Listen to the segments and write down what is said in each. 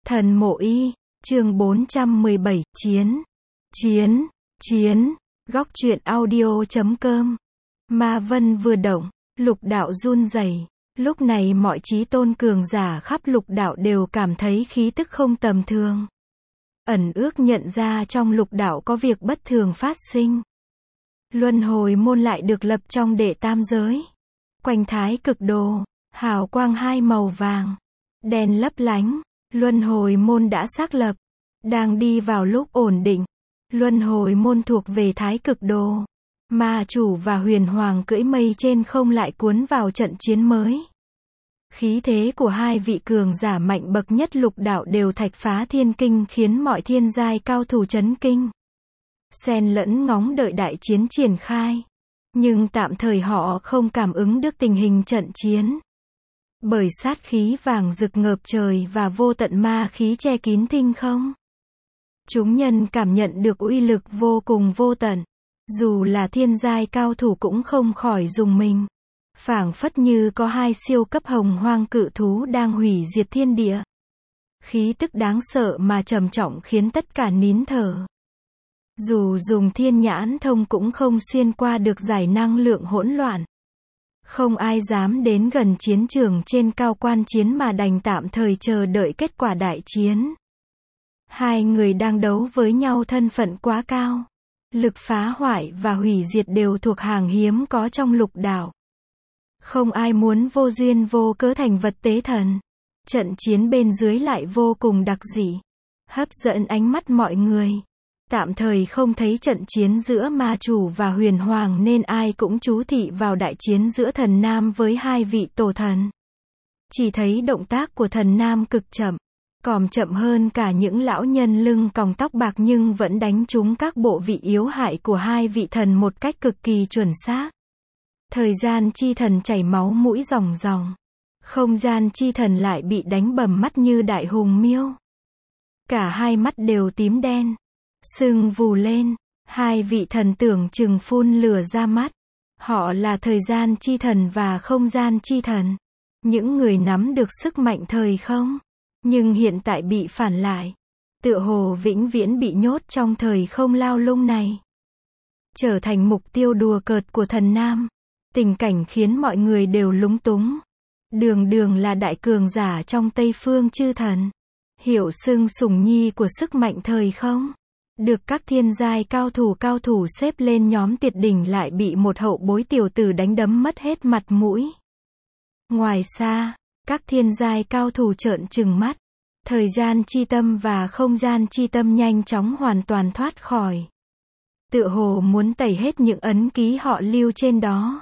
Thần Mộ Y, chương 417, Chiến, góc truyện audio.com. Ma vân vừa động, lục đạo run rẩy. Lúc này mọi chí tôn cường giả khắp lục đạo đều cảm thấy khí tức không tầm thường. Ẩn ước nhận ra trong lục đạo có việc bất thường phát sinh. Luân hồi môn lại được lập trong đệ tam giới. Quanh thái cực đồ, hào quang hai màu vàng, đèn lấp lánh, luân hồi môn đã xác lập, đang đi vào lúc ổn định. Luân hồi môn thuộc về thái cực đồ. Ma chủ và huyền hoàng cưỡi mây trên không lại cuốn vào trận chiến mới. Khí thế của hai vị cường giả mạnh bậc nhất lục đạo đều thạch phá thiên kinh khiến mọi thiên giai cao thủ chấn kinh. Xen lẫn ngóng đợi đại chiến triển khai. Nhưng tạm thời họ không cảm ứng được tình hình trận chiến. Bởi sát khí vàng rực ngập trời và vô tận ma khí che kín thinh không. Chúng nhân cảm nhận được uy lực vô cùng vô tận. Dù là thiên giai cao thủ cũng không khỏi rùng mình. Phảng phất như có hai siêu cấp hồng hoang cự thú đang hủy diệt thiên địa. Khí tức đáng sợ mà trầm trọng khiến tất cả nín thở. Dù dùng thiên nhãn thông cũng không xuyên qua được dải năng lượng hỗn loạn. Không ai dám đến gần chiến trường trên cao quan chiến mà đành tạm thời chờ đợi kết quả đại chiến. Hai người đang đấu với nhau thân phận quá cao. Lực phá hoại và hủy diệt đều thuộc hàng hiếm có trong lục đạo. Không ai muốn vô duyên vô cớ thành vật tế thần. Trận chiến bên dưới lại vô cùng đặc dị. Hấp dẫn ánh mắt mọi người. Tạm thời không thấy trận chiến giữa ma chủ và huyền hoàng nên ai cũng chú thị vào đại chiến giữa thần nam với hai vị tổ thần. Chỉ thấy động tác của thần nam cực chậm. Còn chậm hơn cả những lão nhân lưng còng tóc bạc nhưng vẫn đánh trúng các bộ vị yếu hại của hai vị thần một cách cực kỳ chuẩn xác. Thời gian chi thần chảy máu mũi ròng ròng. Không gian chi thần lại bị đánh bầm mắt như đại hùng miêu. Cả hai mắt đều tím đen. Sưng vù lên. Hai vị thần tưởng chừng phun lửa ra mắt. Họ là thời gian chi thần và không gian chi thần. Những người nắm được sức mạnh thời không. Nhưng hiện tại bị phản lại. Tựa hồ vĩnh viễn bị nhốt trong thời không lao lung này. Trở thành mục tiêu đùa cợt của thần nam. Tình cảnh khiến mọi người đều lúng túng. Đường là đại cường giả trong Tây Phương chư thần. Hiệu xưng sủng nhi của sức mạnh thời không. Được các thiên giai cao thủ xếp lên nhóm tuyệt đỉnh lại bị một hậu bối tiểu tử đánh đấm mất hết mặt mũi. Ngoài xa, các thiên giai cao thủ trợn trừng mắt. Thời gian chi tâm và không gian chi tâm nhanh chóng hoàn toàn thoát khỏi. Tựa hồ muốn tẩy hết những ấn ký họ lưu trên đó.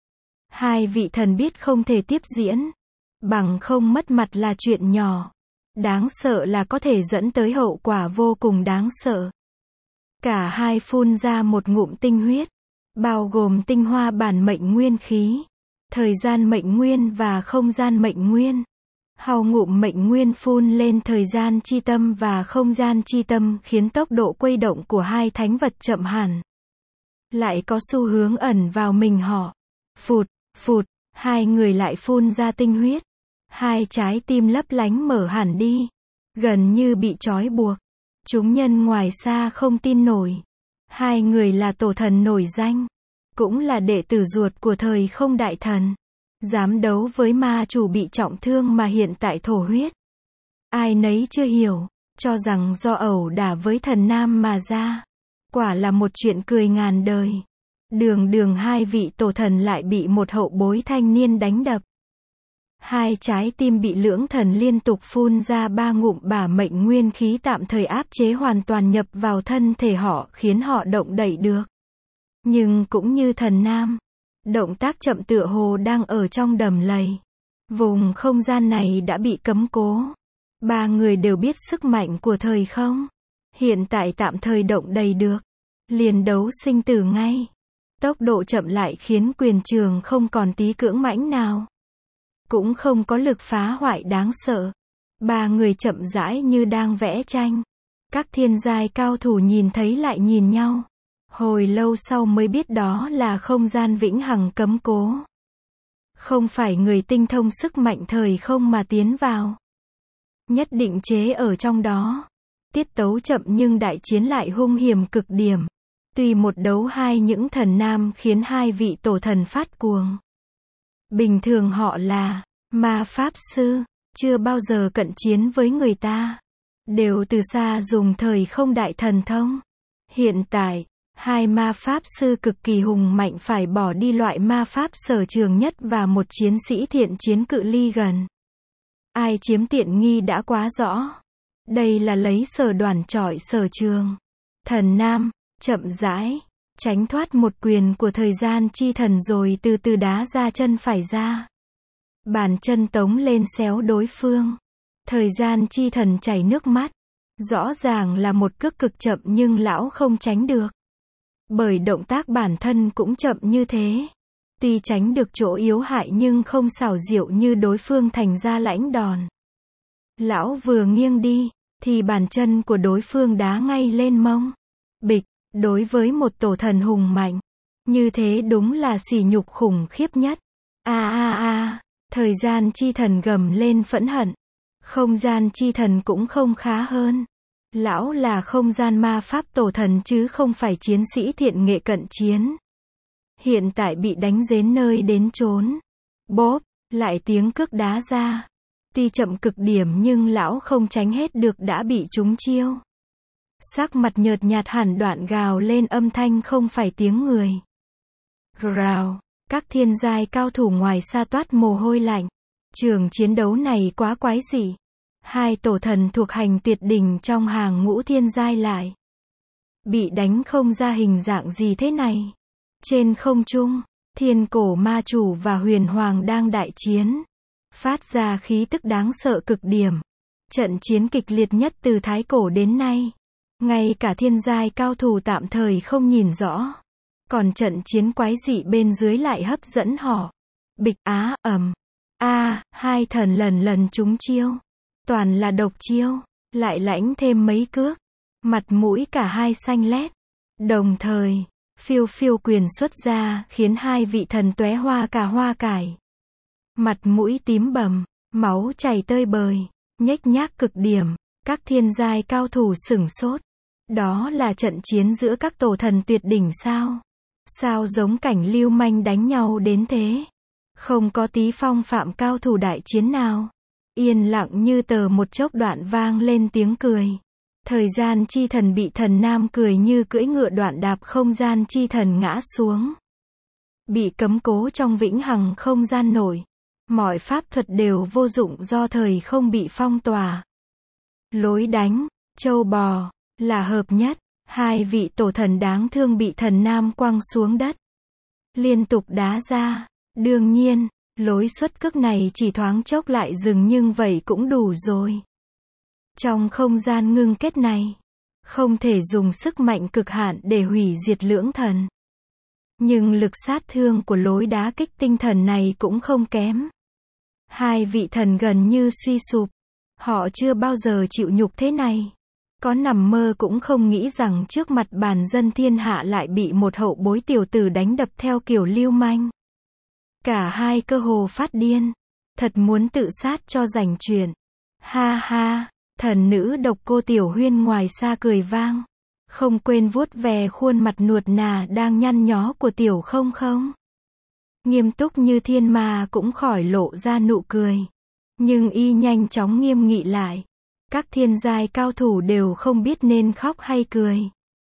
Hai vị thần biết không thể tiếp diễn. Bằng không mất mặt là chuyện nhỏ. Đáng sợ là có thể dẫn tới hậu quả vô cùng đáng sợ. Cả hai phun ra một ngụm tinh huyết. Bao gồm tinh hoa bản mệnh nguyên khí. Thời gian mệnh nguyên và không gian mệnh nguyên. Hào ngụm mệnh nguyên phun lên thời gian chi tâm và không gian chi tâm khiến tốc độ quay động của hai thánh vật chậm hẳn. Lại có xu hướng ẩn vào mình họ. Phụt, hai người lại phun ra tinh huyết. Hai trái tim lấp lánh mở hẳn đi. Gần như bị trói buộc. Chúng nhân ngoài xa không tin nổi. Hai người là tổ thần nổi danh. Cũng là đệ tử ruột của thời không đại thần. Dám đấu với ma chủ bị trọng thương mà hiện tại thổ huyết. Ai nấy chưa hiểu. Cho rằng do ẩu đả với thần nam mà ra. Quả là một chuyện cười ngàn đời. Đường hai vị tổ thần lại bị một hậu bối thanh niên đánh đập. Hai trái tim bị lưỡng thần liên tục phun ra ba ngụm bả mệnh nguyên khí tạm thời áp chế hoàn toàn nhập vào thân thể họ khiến họ động đậy được. Nhưng cũng như thần nam. Động tác chậm tựa hồ đang ở trong đầm lầy. Vùng không gian này đã bị cấm cố. Ba người đều biết sức mạnh của thời không. Hiện tại tạm thời động đầy được. Liền đấu sinh tử ngay. Tốc độ chậm lại khiến quyền trường không còn tí cưỡng mãnh nào. Cũng không có lực phá hoại đáng sợ. Ba người chậm rãi như đang vẽ tranh. Các thiên giai cao thủ nhìn thấy lại nhìn nhau. Hồi lâu sau mới biết đó là không gian vĩnh hằng cấm cố. Không phải người tinh thông sức mạnh thời không mà tiến vào. nhất định chế ở trong đó. Tiết tấu chậm nhưng đại chiến lại hung hiểm cực điểm. Tuy một đấu hai những thần nam khiến hai vị tổ thần phát cuồng. Bình thường họ là ma pháp sư, chưa bao giờ cận chiến với người ta. Đều từ xa dùng thời không đại thần thông. Hiện tại, hai ma pháp sư cực kỳ hùng mạnh phải bỏ đi loại ma pháp sở trường nhất và một chiến sĩ thiện chiến cự ly gần. Ai chiếm tiện nghi đã quá rõ. Đây là lấy sở đoản trọi sở trường. Thần nam, chậm rãi, tránh thoát một quyền của thời gian chi thần rồi từ từ đá ra chân phải ra. Bàn chân tống lên xéo đối phương. Thời gian chi thần chảy nước mắt. Rõ ràng là một cước cực chậm nhưng lão không tránh được. Bởi động tác bản thân cũng chậm như thế. Tuy tránh được chỗ yếu hại nhưng không xảo diệu như đối phương thành ra lãnh đòn. Lão vừa nghiêng đi, thì bàn chân của đối phương đá ngay lên mông. Bịch, đối với một tổ thần hùng mạnh. Như thế đúng là sỉ nhục khủng khiếp nhất. Thời gian chi thần gầm lên phẫn hận. Không gian chi thần cũng không khá hơn. Lão là không gian ma pháp tổ thần chứ không phải chiến sĩ thiện nghệ cận chiến. Hiện tại bị đánh đến nơi đến chốn. Bốp, lại tiếng cước đá ra. Tuy chậm cực điểm nhưng lão không tránh hết được đã bị trúng chiêu. Sắc mặt nhợt nhạt hẳn đoạn gào lên âm thanh không phải tiếng người. Rào, các thiên giai cao thủ ngoài xa toát mồ hôi lạnh. Trường chiến đấu này quá quái dị. Hai tổ thần thuộc hành tuyệt đỉnh trong hàng ngũ thiên giai lại bị đánh không ra hình dạng gì thế này. Trên không trung, thiên cổ ma chủ và huyền hoàng đang đại chiến. Phát ra khí tức đáng sợ cực điểm. Trận chiến kịch liệt nhất từ thái cổ đến nay. Ngay cả thiên giai cao thủ tạm thời không nhìn rõ. Còn trận chiến quái dị bên dưới lại hấp dẫn họ. Bịch hai thần lần trúng chiêu. Toàn là độc chiêu, lại lãnh thêm mấy cước. Mặt mũi cả hai xanh lét. Đồng thời, phiêu phiêu quyền xuất ra khiến hai vị thần tóe hoa cả hoa cải. Mặt mũi tím bầm, máu chảy tơi bời, nhếch nhác cực điểm. Các thiên giai cao thủ sửng sốt. Đó là trận chiến giữa các tổ thần tuyệt đỉnh sao? Sao giống cảnh lưu manh đánh nhau đến thế? Không có tí phong phạm cao thủ đại chiến nào. Yên lặng như tờ một chốc đoạn vang lên tiếng cười. Thời gian chi thần bị thần nam cười như cưỡi ngựa đoạn đạp không gian chi thần ngã xuống. Bị cấm cố trong vĩnh hằng không gian nổi. Mọi pháp thuật đều vô dụng do thời không bị phong tỏa. Lối đánh, trâu bò, là hợp nhất. Hai vị tổ thần đáng thương bị thần nam quăng xuống đất. Liên tục đá ra. Đương nhiên, lối xuất cước này chỉ thoáng chốc lại dừng nhưng vậy cũng đủ rồi. Trong không gian ngưng kết này, không thể dùng sức mạnh cực hạn để hủy diệt lưỡng thần. Nhưng lực sát thương của lối đá kích tinh thần này cũng không kém. Hai vị thần gần như suy sụp. Họ chưa bao giờ chịu nhục thế này. Có nằm mơ cũng không nghĩ rằng trước mặt bàn dân thiên hạ lại bị một hậu bối tiểu tử đánh đập theo kiểu lưu manh. Cả hai cơ hồ phát điên. Thật muốn tự sát cho rảnh chuyện. Ha ha, thần nữ độc cô Tiểu Huyên ngoài xa cười vang. Không quên vuốt về khuôn mặt nuột nà đang nhăn nhó của Tiểu Không Không. Nghiêm túc như thiên ma cũng khỏi lộ ra nụ cười. Nhưng y nhanh chóng nghiêm nghị lại. Các thiên giai cao thủ đều không biết nên khóc hay cười.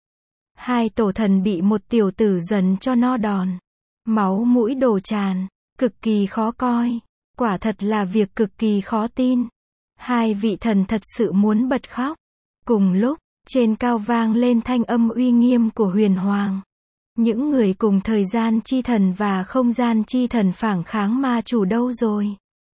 Hai tổ thần bị một tiểu tử dần cho no đòn. Máu mũi đổ tràn, cực kỳ khó coi. Quả thật là việc cực kỳ khó tin. Hai vị thần thật sự muốn bật khóc. Cùng lúc, trên cao vang lên thanh âm uy nghiêm của huyền hoàng. Những người cùng thời gian chi thần và không gian chi thần phản kháng ma chủ đâu rồi?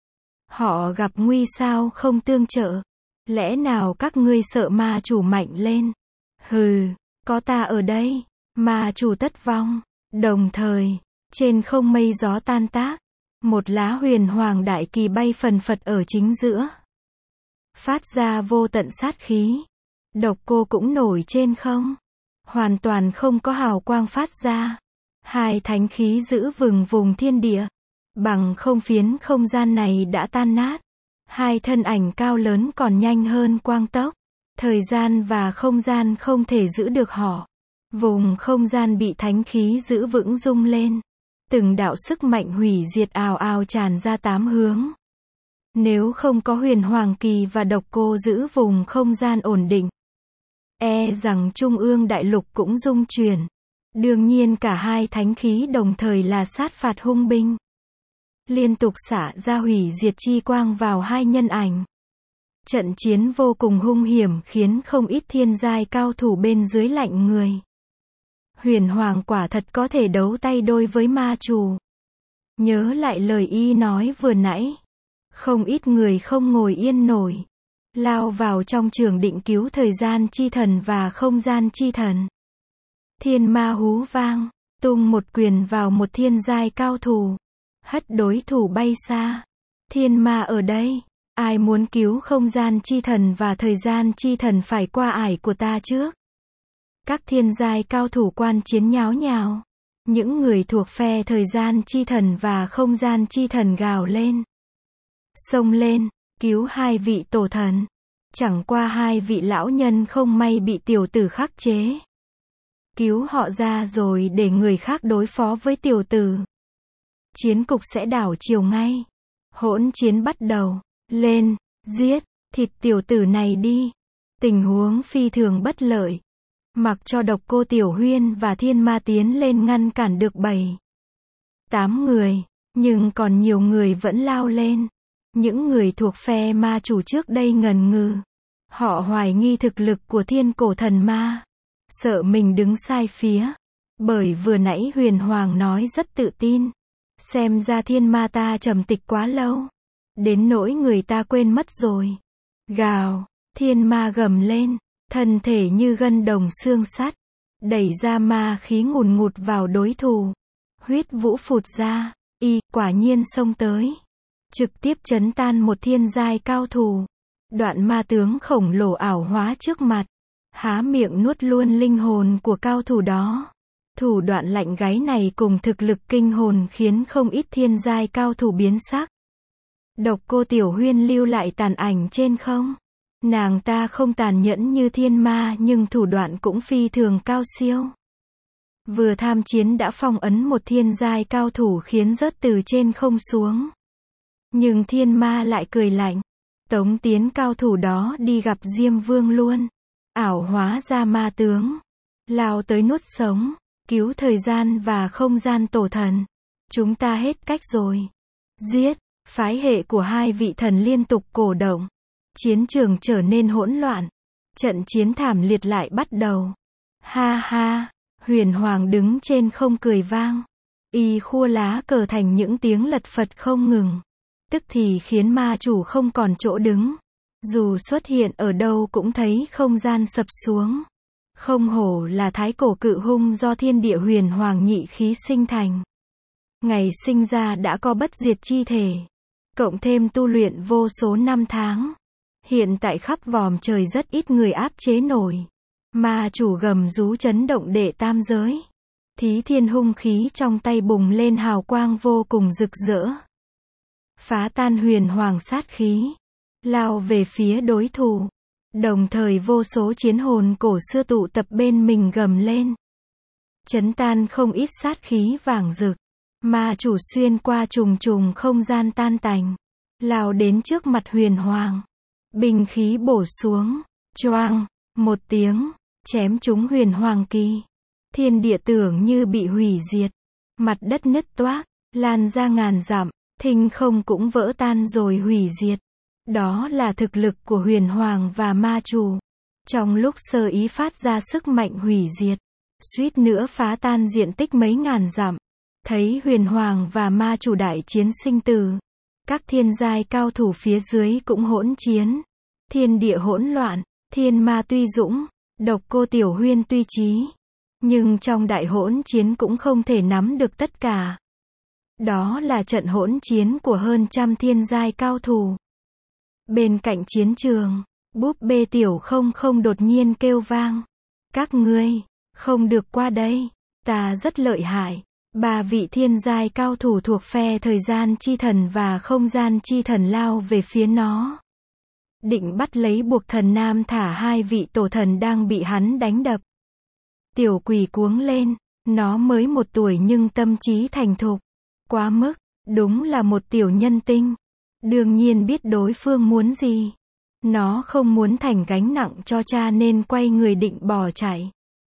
Họ gặp nguy sao không tương trợ? Lẽ nào các ngươi sợ ma chủ mạnh lên? Hừ, có ta ở đây, ma chủ tất vong. Đồng thời, trên không mây gió tan tác, một lá huyền hoàng đại kỳ bay phần phật ở chính giữa. Phát ra vô tận sát khí. Độc cô cũng nổi trên không. Hoàn toàn không có hào quang phát ra. Hai thánh khí giữ vừng vùng thiên địa. Bằng không phiến không gian này đã tan nát. Hai thân ảnh cao lớn còn nhanh hơn quang tốc. Thời gian và không gian không thể giữ được họ. Vùng không gian bị thánh khí giữ vững rung lên. Từng đạo sức mạnh hủy diệt ào ào tràn ra tám hướng. Nếu không có Huyền Hoàng Kỳ và Độc Cô giữ vùng không gian ổn định, e rằng Trung ương đại lục cũng rung chuyển. Đương nhiên cả hai thánh khí đồng thời là sát phạt hung binh. Liên tục xả ra hủy diệt chi quang vào hai nhân ảnh. Trận chiến vô cùng hung hiểm khiến không ít thiên giai cao thủ bên dưới lạnh người. Huyền Hoàng quả thật có thể đấu tay đôi với ma chủ. Nhớ lại lời y nói vừa nãy. Không ít người không ngồi yên nổi. Lao vào trong trường định cứu thời gian chi thần và không gian chi thần. Thiên ma hú vang, tung một quyền vào một thiên giai cao thủ. Hất đối thủ bay xa. Thiên ma ở đây. Ai muốn cứu không gian chi thần và thời gian chi thần phải qua ải của ta trước. Các thiên giai cao thủ quan chiến nháo nhào. Những người thuộc phe thời gian chi thần và không gian chi thần gào lên. Xông lên, cứu hai vị tổ thần. Chẳng qua hai vị lão nhân không may bị tiểu tử khắc chế. Cứu họ ra rồi để người khác đối phó với tiểu tử. Chiến cục sẽ đảo chiều ngay. Hỗn chiến bắt đầu. Lên, giết, thịt tiểu tử này đi. Tình huống phi thường bất lợi. Mặc cho Độc Cô Tiểu Huyên và Thiên Ma tiến lên ngăn cản được 7-8 người, nhưng còn nhiều người vẫn lao lên. Những người thuộc phe ma chủ trước đây ngần ngừ. Họ hoài nghi thực lực của thiên cổ thần ma. Sợ mình đứng sai phía. Bởi vừa nãy Huyền Hoàng nói rất tự tin. Xem ra thiên ma ta trầm tịch quá lâu. Đến nỗi người ta quên mất rồi. Gào, thiên ma gầm lên. Thân thể như gân đồng xương sắt. Đẩy ra ma khí ngùn ngụt vào đối thủ. Huyết vũ phụt ra. Y quả nhiên xông tới. Trực tiếp chấn tan một thiên giai cao thủ. Đoạn ma tướng khổng lồ ảo hóa trước mặt. Há miệng nuốt luôn linh hồn của cao thủ đó. Thủ đoạn lạnh gáy này cùng thực lực kinh hồn khiến không ít thiên giai cao thủ biến sắc. Độc Cô Tiểu Huyên lưu lại tàn ảnh trên không. Nàng ta không tàn nhẫn như thiên ma nhưng thủ đoạn cũng phi thường cao siêu. Vừa tham chiến đã phong ấn một thiên giai cao thủ khiến rớt từ trên không xuống. Nhưng thiên ma lại cười lạnh. Tống tiến cao thủ đó đi gặp Diêm Vương luôn. Ảo hóa ra ma tướng. Lao tới nuốt sống. Cứu thời gian và không gian tổ thần. Chúng ta hết cách rồi. Giết. Phái hệ của hai vị thần liên tục cổ động. Chiến trường trở nên hỗn loạn. Trận chiến thảm liệt lại bắt đầu. Ha ha. Huyền Hoàng đứng trên không cười vang. Y khua lá cờ thành những tiếng lật phật không ngừng. Tức thì khiến ma chủ không còn chỗ đứng. Dù xuất hiện ở đâu cũng thấy không gian sập xuống. Không hổ là thái cổ cự hung do thiên địa huyền hoàng nhị khí sinh thành. Ngày sinh ra đã có bất diệt chi thể. Cộng thêm tu luyện vô số năm tháng. Hiện tại khắp vòm trời rất ít người áp chế nổi. Ma chủ gầm rú chấn động đệ tam giới. Thí thiên hung khí trong tay bùng lên hào quang vô cùng rực rỡ. Phá tan huyền hoàng sát khí. Lao về phía đối thủ. Đồng thời vô số chiến hồn cổ xưa tụ tập bên mình gầm lên. Chấn tan không ít sát khí vàng rực. Ma chủ xuyên qua trùng trùng không gian tan tành. Lao đến trước mặt huyền hoàng. Binh khí bổ xuống. Choang. Một tiếng. Chém trúng huyền hoàng kỳ. Thiên địa tưởng như bị hủy diệt. Mặt đất nứt toác. Lan ra ngàn dặm. Thinh không cũng vỡ tan rồi hủy diệt. Đó là thực lực của huyền hoàng và ma chủ. Trong lúc sơ ý phát ra sức mạnh hủy diệt. Suýt nữa phá tan diện tích mấy ngàn dặm. Thấy huyền hoàng và ma chủ đại chiến sinh tử. Các thiên giai cao thủ phía dưới cũng hỗn chiến. Thiên địa hỗn loạn. Thiên ma tuy dũng. Độc Cô Tiểu Huyên tuy trí. Nhưng trong đại hỗn chiến cũng không thể nắm được tất cả. Đó là trận hỗn chiến của hơn trăm thiên giai cao thủ. Bên cạnh chiến trường, búp bê Tiểu Không đột nhiên kêu vang. Các ngươi, không được qua đây, ta rất lợi hại. Ba vị thiên giai cao thủ thuộc phe thời gian chi thần và không gian chi thần lao về phía nó. Định bắt lấy buộc thần nam thả hai vị tổ thần đang bị hắn đánh đập. Tiểu quỷ cuống lên, nó mới 1 tuổi nhưng tâm trí thành thục. Quá mức, đúng là một tiểu nhân tinh. Đương nhiên biết đối phương muốn gì. Nó không muốn thành gánh nặng cho cha nên quay người định bỏ chạy.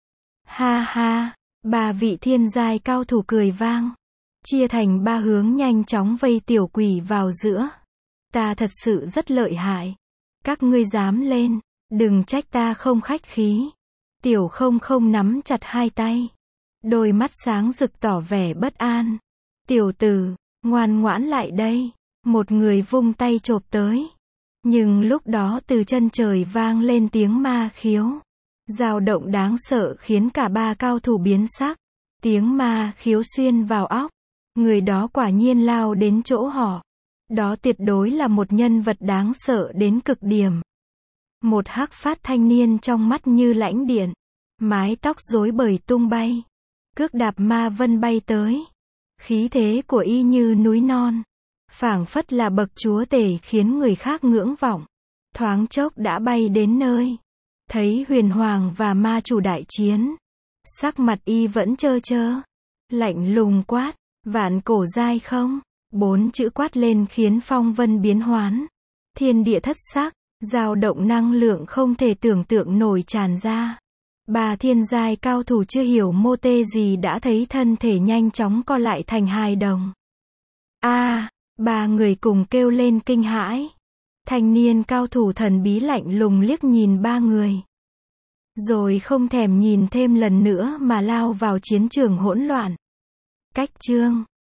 Ha ha, ba vị thiên giai cao thủ cười vang. Chia thành 3 hướng nhanh chóng vây tiểu quỷ vào giữa. Ta thật sự rất lợi hại. Các ngươi dám lên, đừng trách ta không khách khí. Tiểu không không nắm chặt hai tay. Đôi mắt sáng rực tỏ vẻ bất an. Tiểu tử, ngoan ngoãn lại đây. Một người vung tay chộp tới. Nhưng lúc đó từ chân trời vang lên tiếng ma khiếu. Dao động đáng sợ khiến cả 3 cao thủ biến sắc. Tiếng ma khiếu xuyên vào óc. Người đó quả nhiên lao đến chỗ họ. Đó tuyệt đối là một nhân vật đáng sợ đến cực điểm. Một hắc phát thanh niên trong mắt như lãnh điện. Mái tóc rối bời tung bay. Cước đạp ma vân bay tới. Khí thế của y như núi non. Phảng phất là bậc chúa tể khiến người khác ngưỡng vọng. Thoáng chốc đã bay đến nơi. Thấy huyền hoàng và ma chủ đại chiến. Sắc mặt y vẫn trơ trơ. Lạnh lùng quát. Vạn cổ giai không? 4 chữ quát lên khiến phong vân biến hoán. Thiên địa thất sắc. Dao động năng lượng không thể tưởng tượng nổi tràn ra. 3 thiên giai cao thủ chưa hiểu mô tê gì đã thấy thân thể nhanh chóng co lại thành hài đồng. A, 3 người cùng kêu lên kinh hãi. Thanh niên cao thủ thần bí lạnh lùng liếc nhìn 3 người. Rồi không thèm nhìn thêm lần nữa mà lao vào chiến trường hỗn loạn. Cách chương